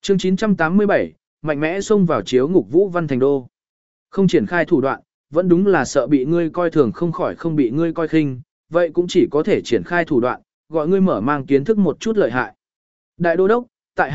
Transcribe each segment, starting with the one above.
Chương 987, mạnh mẽ xông vào chiếu ngục Vũ Văn Thành Đô. Không triển khai thủ đoạn, vẫn đúng là sợ bị ngươi coi thường không khỏi không bị ngươi coi khinh, vậy cũng chỉ có thể triển khai thủ đoạn, gọi ngươi mở mang kiến thức một chút lợi hại. Đại đô đốc, tại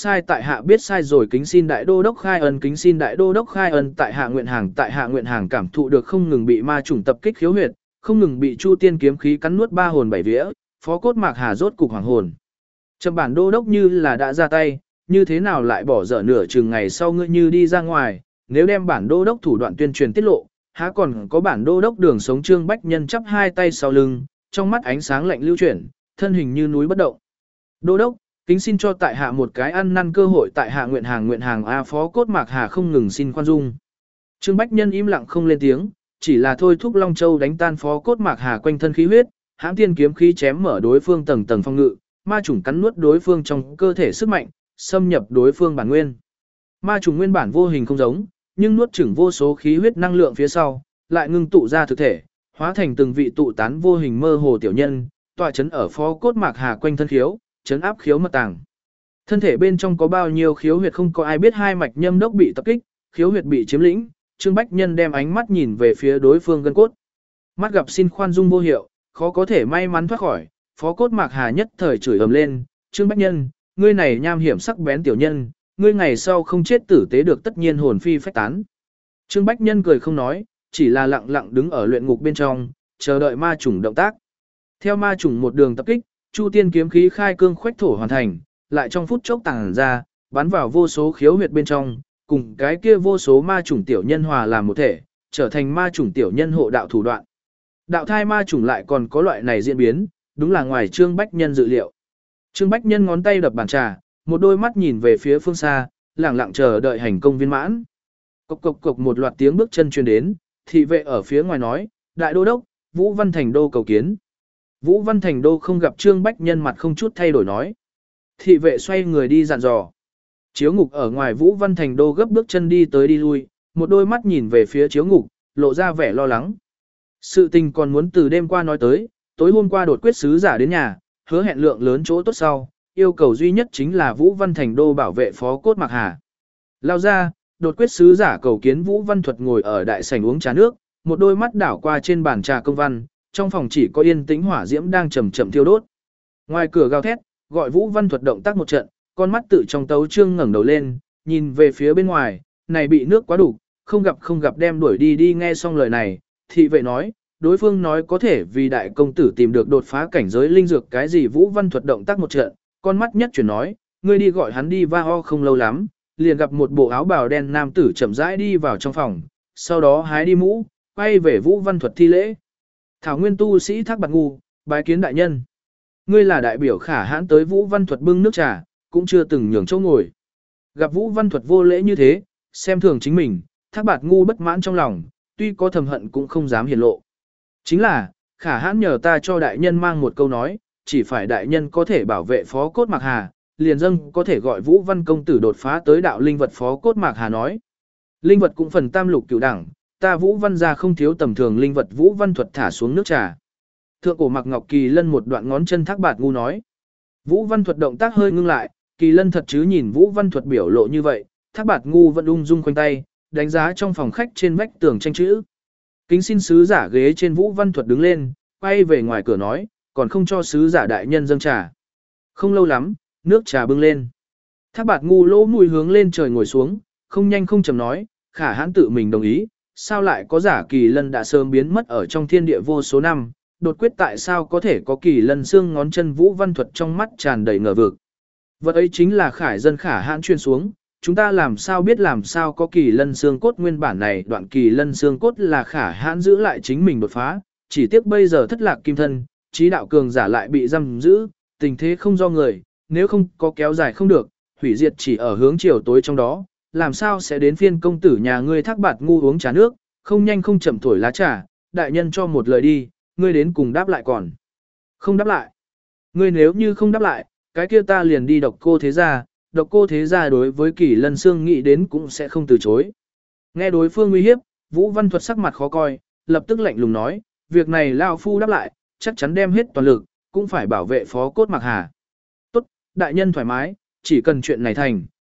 hạ biết sai rồi, kính xin đại đô đốc khai ân, kính xin đại đô đốc khai ân, tại hạ nguyện hàng cảm thụ được không ngừng bị ma chủng tập kích khiếu huyệt, không ngừng bị Chu Tiên kiếm khí cắn nuốt ba hồn bảy vía, Phó Cốt Mạc Hà rốt cục hoàng hồn. Trầm bản đô đốc như là đã ra tay, như thế nào lại bỏ dở nửa chừng ngày sau ngươi như đi ra ngoài, nếu đem bản đô đốc thủ đoạn tuyên truyền tiết lộ, há còn có bản đô đốc đường sống Trương Bách Nhân chắp hai tay sau lưng, trong mắt ánh sáng lạnh lưu chuyển, thân hình như núi bất động. Đô đốc, kính xin cho tại hạ một cái ăn năn cơ hội, tại hạ nguyện hàng a. Phó Cốt Mạc Hà không ngừng xin khoan dung. Trương Bách Nhân im lặng không lên tiếng, chỉ là thôi thúc Long Châu đánh tan Phó Cốt Mạc Hà quanh thân khí huyết, hãng tiên kiếm khí chém mở đối phương tầng tầng phong ngự, ma chủng cắn nuốt đối phương trong cơ thể sức mạnh, xâm nhập đối phương bản nguyên. Ma chủng nguyên bản vô hình không giống, nhưng nuốt chửng vô số khí huyết năng lượng phía sau, lại ngưng tụ ra thực thể, hóa thành từng vị tụ tán vô hình mơ hồ tiểu nhân, tọa chấn ở Phó Cốt Mạc Hà quanh thân khiếu, chấn áp khiếu mật tàng. Thân thể bên trong có bao nhiêu khiếu huyệt không có ai biết, hai mạch nhâm đốc bị tập kích, khiếu huyệt bị chiếm lĩnh, Trương Bách Nhân đem ánh mắt nhìn về phía đối phương gân cốt. Mắt gặp xin khoan dung vô hiệu, khó có thể may mắn thoát khỏi, Phó Cốt Mạc Hà nhất thời chửi ầm lên, Trương Bách Nhân, ngươi này nham hiểm sắc bén tiểu nhân, ngươi ngày sau không chết tử tế được tất nhiên hồn phi phách tán. Trương Bách Nhân cười không nói, chỉ là lặng lặng đứng ở luyện ngục bên trong, chờ đợi ma chủng động tác. Theo ma chủng một đường tập kích, Chu Tiên kiếm khí khai cương khuếch thổ hoàn thành, lại trong phút chốc tàng ra, bắn vào vô số khiếu huyệt bên trong, cùng cái kia vô số ma chủng tiểu nhân hòa làm một thể, trở thành ma chủng tiểu nhân hộ đạo thủ đoạn. Đạo thai ma chủng lại còn có loại này diễn biến, đúng là ngoài Trương Bách Nhân dự liệu. Trương Bách Nhân ngón tay đập bàn trà, một đôi mắt nhìn về phía phương xa, lặng lặng chờ đợi hành công viên mãn. Cộc cộc cộc một loạt tiếng bước chân truyền đến, thị vệ ở phía ngoài nói, đại đô đốc, Vũ Văn Thành Đô cầu kiến. Vũ Văn Thành Đô không gặp Trương Bách Nhân mặt không chút thay đổi nói. Thị vệ xoay người đi dặn dò. Chiếu ngục ở ngoài Vũ Văn Thành Đô gấp bước chân đi tới đi lui, một đôi mắt nhìn về phía chiếu ngục, lộ ra vẻ lo lắng. Sự tình còn muốn từ đêm qua nói tới, tối hôm qua đột quyết sứ giả đến nhà, hứa hẹn lượng lớn chỗ tốt sau, yêu cầu duy nhất chính là Vũ Văn Thành Đô bảo vệ Phó Cốt Mạc Hà. Lao ra, đột quyết sứ giả cầu kiến Vũ Văn Thuật ngồi ở đại sảnh uống trà nước, một đôi mắt đảo qua trên bàn trà công văn, trong phòng chỉ có yên tĩnh hỏa diễm đang chậm chậm thiêu đốt. Ngoài cửa gào thét, gọi Vũ Văn Thuật động tác một trận, con mắt tự trong tấu chương ngẩng đầu lên, nhìn về phía bên ngoài, này bị nước quá đủ, không gặp đem đuổi đi đi. Nghe xong lời này, thị vệ nói, đối phương nói có thể vì đại công tử tìm được đột phá cảnh giới linh dược cái gì. Vũ Văn Thuật động tác một trận, con mắt nhất chuyển nói, ngươi đi gọi hắn đi. Va ho không lâu lắm, liền gặp một bộ áo bào đen nam tử chậm rãi đi vào trong phòng, sau đó hái đi mũ, quay về Vũ Văn Thuật thi lễ. Thảo nguyên tu sĩ Thác Bạt Ngu, bái kiến đại nhân. Ngươi là đại biểu Khả Hãn tới. Vũ Văn Thuật bưng nước trà, cũng chưa từng nhường chỗ ngồi. Gặp Vũ Văn Thuật vô lễ như thế, xem thường chính mình, Thác Bạt Ngu bất mãn trong lòng, tuy có thầm hận cũng không dám hiển lộ. Chính là, Khả Hãn nhờ ta cho đại nhân mang một câu nói, chỉ phải đại nhân có thể bảo vệ Phó Cốt Mạc Hà, liền dâng có thể gọi Vũ Văn công tử đột phá tới đạo linh vật. Phó Cốt Mạc Hà nói, linh vật cũng phần tam lục cửu đẳng, ta Vũ Văn gia không thiếu tầm thường linh vật. Vũ Văn Thuật thả xuống nước trà. Thượng cổ Mạc Ngọc Kỳ Lân một đoạn ngón chân. Thác Bạt Ngu nói. Vũ Văn Thuật động tác hơi ngưng lại, Kỳ Lân thật chứ nhìn Vũ Văn Thuật biểu lộ như vậy, Thác Bạt Ngu vẫn ung dung khoanh tay, đánh giá trong phòng khách trên vách tường tranh chữ. Kính xin sứ giả ghế trên. Vũ Văn Thuật đứng lên, quay về ngoài cửa nói, còn không cho sứ giả đại nhân dâng trà. Không lâu lắm, nước trà bưng lên. Thác Bạt Ngu lỗ mũi hướng lên trời ngồi xuống, không nhanh không chậm nói, Khả Hãn tự mình đồng ý, sao lại có giả Kỳ Lân đã sớm biến mất ở trong thiên địa vô số năm, đột quyết tại sao có thể có Kỳ Lân xương ngón chân. Vũ Văn Thuật trong mắt tràn đầy ngờ vực. Vật ấy chính là Khải dân Khả Hãn truyền xuống, chúng ta làm sao biết làm sao có Kỳ Lân xương cốt. Nguyên bản này đoạn Kỳ Lân xương cốt là Khả Hãn giữ lại chính mình đột phá, chỉ tiếc bây giờ thất lạc kim thân, trí đạo cường giả lại bị giam giữ, tình thế không do người, nếu không có kéo dài không được, hủy diệt chỉ ở hướng chiều tối trong đó, làm sao sẽ đến phiên công tử nhà ngươi. Thác Bạt Ngu uống trà nước, không nhanh không chậm thổi lá trà, đại nhân cho một lời đi, ngươi đến cùng đáp lại còn. Không đáp lại. Ngươi nếu như không đáp lại, cái kia ta liền đi Độc Cô thế gia, Độc Cô thế gia đối với Kỳ Lân xương nghĩ đến cũng sẽ không từ chối. Nghe đối phương uy hiếp, Vũ Văn Thuật sắc mặt khó coi, lập tức lạnh lùng nói, việc này lão phu đáp lại, chắc chắn đem hết toàn lực, cũng phải bảo vệ Phó Cốt Mạc Hà. Tốt, đại nhân thoải mái, chỉ cần chuyện này thành,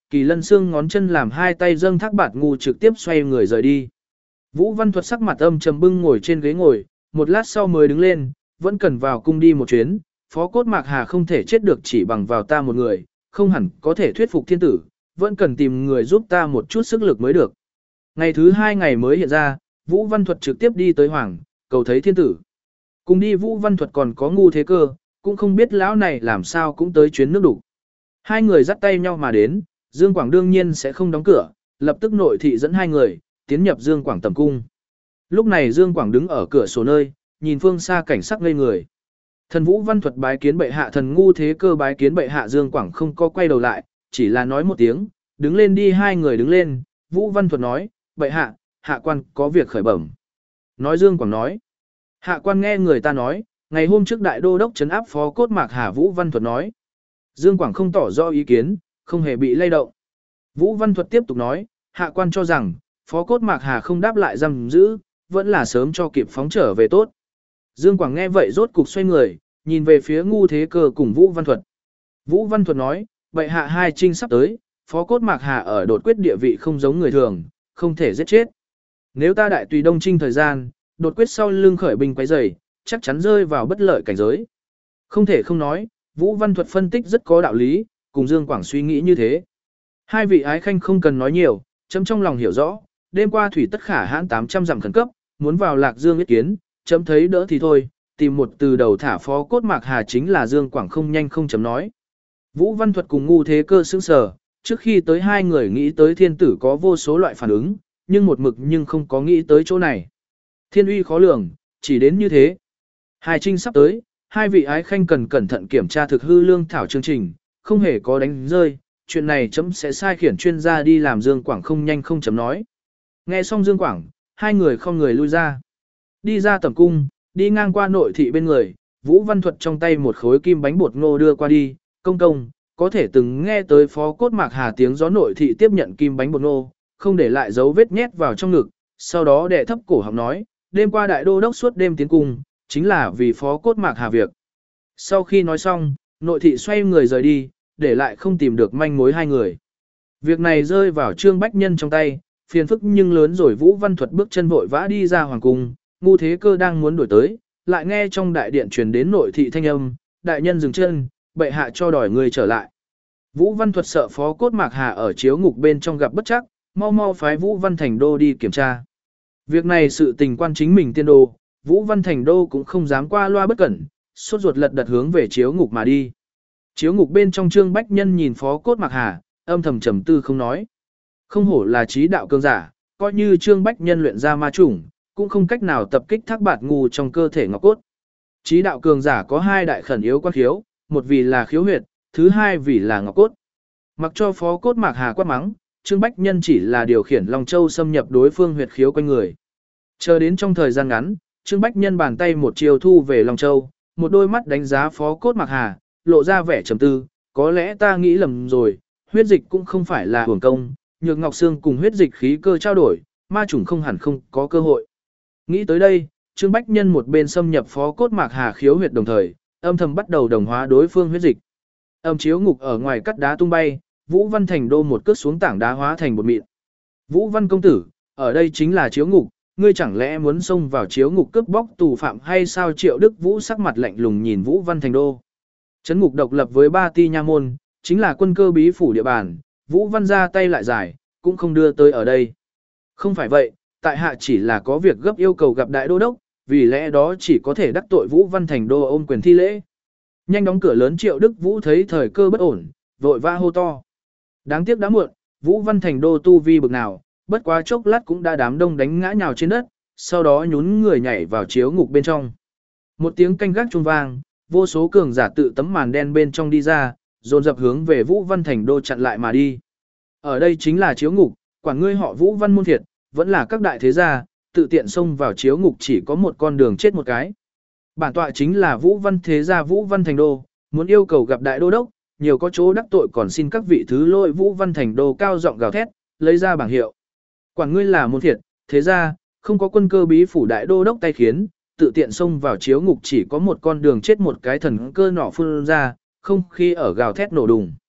Kỳ Lân xương ngón chân làm hai tay dâng Thác Bạt Ngu trực tiếp xoay người rời đi. Vũ Văn Thuật sắc mặt âm trầm bưng ngồi trên ghế ngồi, một lát sau mới đứng lên, vẫn cần vào cung đi một chuyến, Phó Cốt Mạc Hà không thể chết được chỉ bằng vào ta một người, không hẳn có thể thuyết phục thiên tử, vẫn cần tìm người giúp ta một chút sức lực mới được. Ngày thứ 2 ngày mới hiện ra, Vũ Văn Thuật trực tiếp đi tới Hoàng, cầu thấy thiên tử. Cùng đi Vũ Văn Thuật còn có Ngu Thế Cơ, cũng không biết lão này làm sao cũng tới chuyến nước đủ. Hai người dắt tay nhau mà đến, Dương Quảng đương nhiên sẽ không đóng cửa, lập tức nội thị dẫn hai người, tiến nhập Dương Quảng tầm cung. Lúc này Dương Quảng đứng ở cửa sổ nơi, nhìn phương xa cảnh sắc ngây người. Thần Vũ Văn Thuật bái kiến bệ hạ, thần Ngu Thế Cơ bái kiến bệ hạ. Dương Quảng không có quay đầu lại, chỉ là nói một tiếng, đứng lên đi. Hai người đứng lên, Vũ Văn Thuật nói, bệ hạ, hạ quan có việc khởi bẩm. Nói Dương Quảng nói, hạ quan nghe người ta nói, ngày hôm trước đại đô đốc trấn áp Phó Cốt Mạc Hà. Vũ Văn Thuật nói, Dương Quảng không tỏ rõ ý kiến, không hề bị lay động. Vũ Văn Thuật tiếp tục nói, hạ quan cho rằng, Phó Cốt Mạc Hà không đáp lại giam giữ, vẫn là sớm cho kịp phóng trở về tốt. Dương Quảng nghe vậy rốt cục xoay người, nhìn về phía Ngu Thế Cơ cùng Vũ Văn Thuật. Vũ Văn Thuật nói, bệ hạ hai trinh sắp tới, Phó Cốt Mạc Hà ở đột quyết địa vị không giống người thường, không thể giết chết. Nếu ta đại tùy đông trinh thời gian, đột quyết sau lưng khởi binh quấy rầy, chắc chắn rơi vào bất lợi cảnh giới. Không thể không nói, Vũ Văn Thuật phân tích rất có đạo lý, cùng Dương Quảng suy nghĩ như thế. Hai vị ái khanh không cần nói nhiều, chấm trong lòng hiểu rõ, đêm qua thủy tất khả hãn 800 dặm khẩn cấp, muốn vào Lạc Dương ý kiến, chấm thấy đỡ thì thôi, tìm một từ đầu thả Phó Cốt Mạc Hà chính là Dương Quảng không nhanh không chấm nói. Vũ Văn Thuật cùng Ngu Thế Cơ sững sờ, trước khi tới hai người nghĩ tới thiên tử có vô số loại phản ứng, nhưng một mực nhưng không có nghĩ tới chỗ này. Thiên uy khó lường, chỉ đến như thế. Hai trinh sắp tới, hai vị ái khanh cần cẩn thận kiểm tra thực hư lương thảo chương trình, không hề có đánh rơi, chuyện này chấm sẽ sai khiển chuyên gia đi làm. Dương Quảng không nhanh không chấm nói. Nghe xong Dương Quảng, hai người không người lui ra. Đi ra tầm cung, đi ngang qua nội thị bên người, Vũ Văn Thuật trong tay một khối kim bánh bột ngô đưa qua đi, công công, có thể từng nghe tới Phó Cốt Mạc Hà tiếng gió. Nội thị tiếp nhận kim bánh bột ngô, không để lại dấu vết nhét vào trong ngực, sau đó đệ thấp cổ họng nói, đêm qua đại đô đốc suốt đêm tiến cung, chính là vì Phó Cốt Mạc Hà việc. Sau khi nói xong, nội thị xoay người rời đi, để lại không tìm được manh mối hai người. Việc này rơi vào Trương Bách Nhân trong tay, phiền phức nhưng lớn rồi. Vũ Văn Thuật bước chân vội vã đi ra hoàng cung, Ngu Thế Cơ đang muốn đuổi tới, lại nghe trong đại điện truyền đến nội thị thanh âm, đại nhân dừng chân, bệ hạ cho đòi người trở lại. Vũ Văn Thuật sợ Phó Cốt Mạc Hà ở chiếu ngục bên trong gặp bất trắc, mau mau phái Vũ Văn Thành Đô đi kiểm tra. Việc này sự tình quan chính mình tiên đô, Vũ Văn Thành Đô cũng không dám qua loa bất cẩn, sốt ruột lật đật hướng về chiếu ngục mà đi. Chiếu ngục bên trong Trương Bách Nhân nhìn Phó Cốt Mạc Hà, âm thầm trầm tư không nói. Không hổ là trí đạo cường giả, coi như Trương Bách Nhân luyện ra ma chủng, cũng không cách nào tập kích Thác Bạt Ngu trong cơ thể ngọc cốt. Trí đạo cường giả có hai đại khẩn yếu quan khiếu, một vì là khiếu huyệt, thứ hai vì là ngọc cốt. Mặc cho Phó Cốt Mạc Hà quát mắng, Trương Bách Nhân chỉ là điều khiển Long Châu xâm nhập đối phương huyệt khiếu quanh người. Chờ đến trong thời gian ngắn, Trương Bách Nhân bàn tay một chiều thu về Long Châu, một đôi mắt đánh giá Phó Cốt Mạc Hà, lộ ra vẻ trầm tư, có lẽ ta nghĩ lầm rồi, huyết dịch cũng không phải là hưởng công, nhược ngọc xương cùng huyết dịch khí cơ trao đổi, ma chủng không hẳn không có cơ hội. Nghĩ tới đây, Trương Bách Nhân một bên xâm nhập Phó Cốt Mạc Hà khiếu huyệt đồng thời, âm thầm bắt đầu đồng hóa đối phương huyết dịch. Âm chiếu ngục ở ngoài cắt đá tung bay, Vũ Văn Thành Đô một cước xuống tảng đá hóa thành bột mịn. Vũ Văn công tử, ở đây chính là chiếu ngục, ngươi chẳng lẽ muốn xông vào chiếu ngục cướp bóc tù phạm hay sao? Triệu Đức Vũ sắc mặt lạnh lùng nhìn Vũ Văn Thành Đô. Trấn ngục độc lập với ba ti nha môn, chính là quân cơ bí phủ địa bàn, Vũ Văn ra tay lại giải, cũng không đưa tới ở đây. Không phải vậy, tại hạ chỉ là có việc gấp yêu cầu gặp đại đô đốc, vì lẽ đó chỉ có thể đắc tội. Vũ Văn Thành Đô ôm quyền thi lễ. Nhanh đóng cửa lớn. Triệu Đức Vũ thấy thời cơ bất ổn, vội vã hô to. Đáng tiếc đã muộn, Vũ Văn Thành Đô tu vi bực nào, bất quá chốc lát cũng đã đám đông đánh ngã nhào trên đất, sau đó nhún người nhảy vào chiếu ngục bên trong. Một tiếng canh gác chuông vang, vô số cường giả tự tấm màn đen bên trong đi ra, dồn dập hướng về Vũ Văn Thành Đô chặn lại mà đi. Ở đây chính là chiếu ngục, quản ngươi họ Vũ Văn môn thiệt, vẫn là các đại thế gia, tự tiện xông vào chiếu ngục chỉ có một con đường chết một cái. Bản tọa chính là Vũ Văn thế gia Vũ Văn Thành Đô, muốn yêu cầu gặp đại đô đốc, nhiều có chỗ đắc tội còn xin các vị thứ lỗi. Vũ Văn Thành Đô cao giọng gào thét, lấy ra bảng hiệu. Quản ngươi là môn thiệt, thế gia, không có quân cơ bí phủ đại đô đốc tay khiến, tự tiện xông vào chiếu ngục chỉ có một con đường chết một cái. Thần cơ nỏ phun ra, không khí ở gào thét nổ đùng.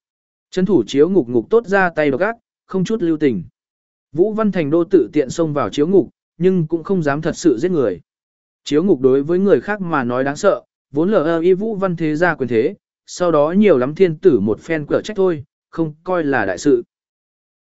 Trấn thủ chiếu ngục ngục tốt ra tay độc ác, không chút lưu tình. Vũ Văn Thành Đô tự tiện xông vào chiếu ngục, nhưng cũng không dám thật sự giết người. Chiếu ngục đối với người khác mà nói đáng sợ, vốn lờ y Vũ Văn thế gia quyền thế, sau đó nhiều lắm thiên tử một phen cửa trách thôi, không coi là đại sự.